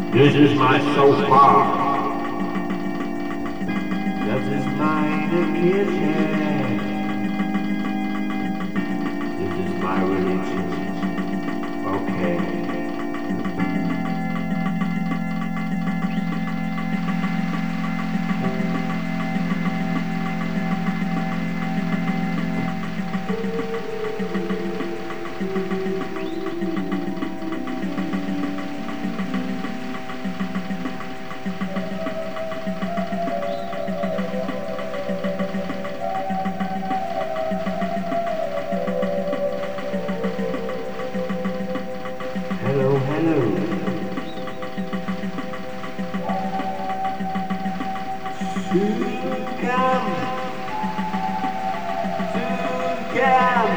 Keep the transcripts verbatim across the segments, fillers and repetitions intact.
This is my sofa. Das ist meine Kirche. This is my religion. Okay. Hello, hello. Soon come. Soon come.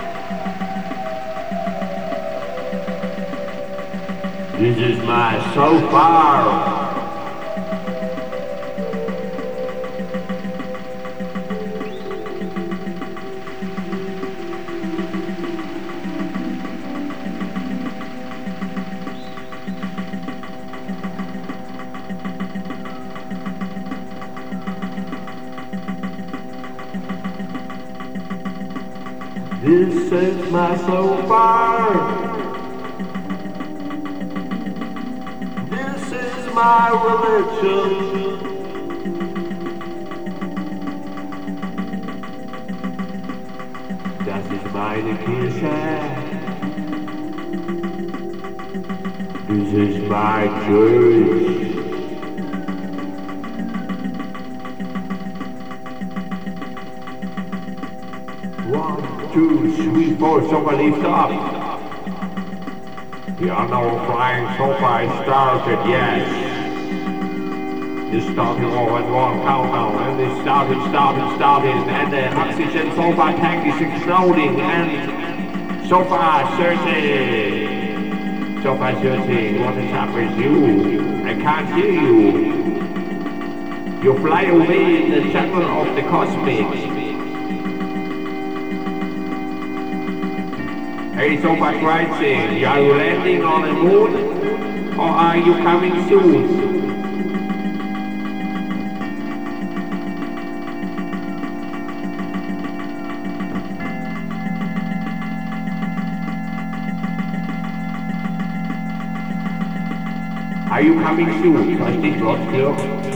This is my sofa. This is my sofa. This is my religion. Das ist meine Kirche. This is my church. One, two, three, four, sofa lift up. The unknown flying sofa is started, yes. It's starting all at one countdown, and it's starting, starting, starting, and the oxygen sofa tank is exploding, and sofa thirty. Sofa thirty, what is up with you? I can't hear you. You fly away in the jungle of the cosmic. Hey, Sofa Kreutzing, are you landing on the moon? Or are you coming soon? Are you coming soon? Versteht Gott, Dirk?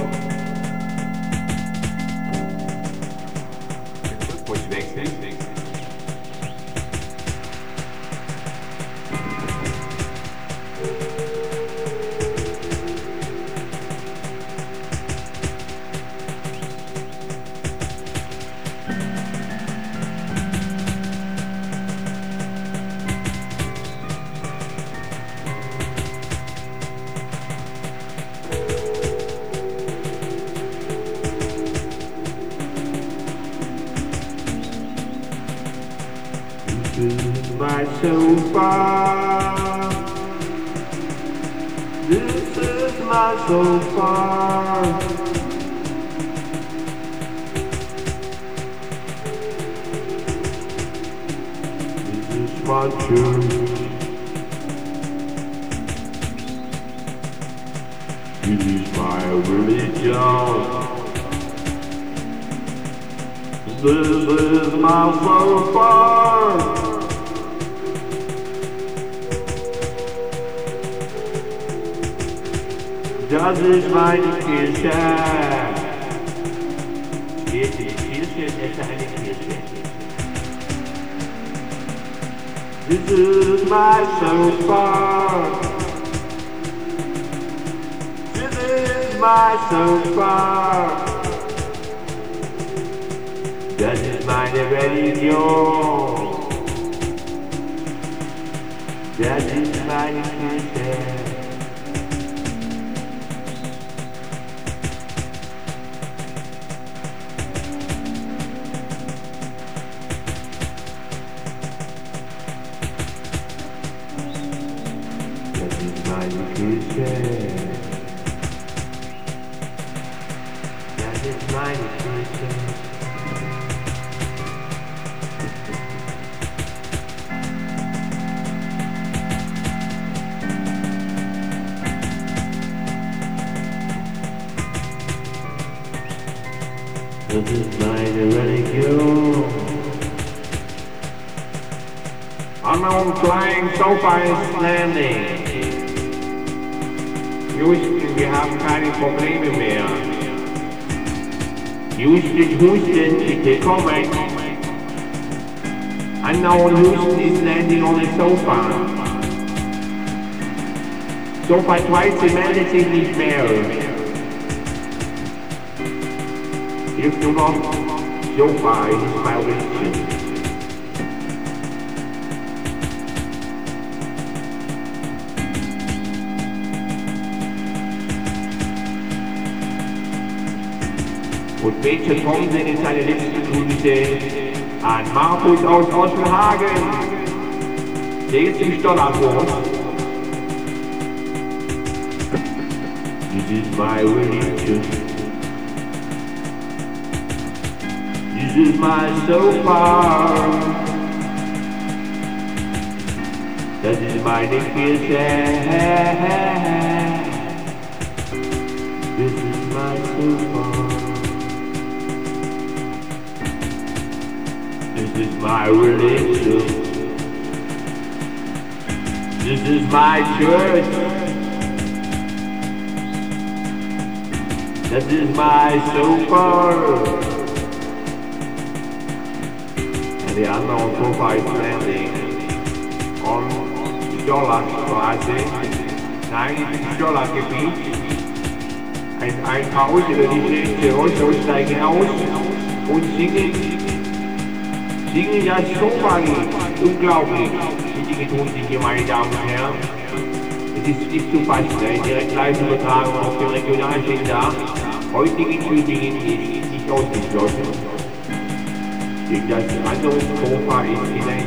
Muss ich wechseln? This is my sofa. This is my sofa. This is my church. This is my religion. This is my sofa. Das ist meine Kirche. Kirche, Kirche ist eine Kirche. This is my sofa. This is my sofa. Das ist meine Religion. Das ist meine Kirche. Das ist meine Kirche. Das ist meine Kirche. Das ist meine Religion. On my own flying sofa is landing. Houston, wir haben keine Probleme mehr. Houston, Houston, bitte kommen. Unknown Houston is landing on the sofa. Sofa Schweiz meldet sich nicht mehr. Hilft nur noch Sofa is my religion. Und Major Tom sendet seine letzten Grüße an Markus aus Ossenhagen. Der ist im Stollertor. This is my religion. This is my sofa. Das ist meine Kirche. This is my sofa. This is my religion. This is my church. This is my sofa. And the unknown sofa is landing on Stollerstraße. Nein, im Stollergebiet. Ein, ein paar außerirdische Leute steigen aus und singen. Singen das Sofa-Lied. Unglaublich. Die Dinge tun sich hier, meine Damen und Herren. Es ist nicht zu fassen. Direkt live übertragen auf dem Regionalsender. Heutige Tübingen ist nicht ausgeschlossen. Denn das andere Sofa ist in ein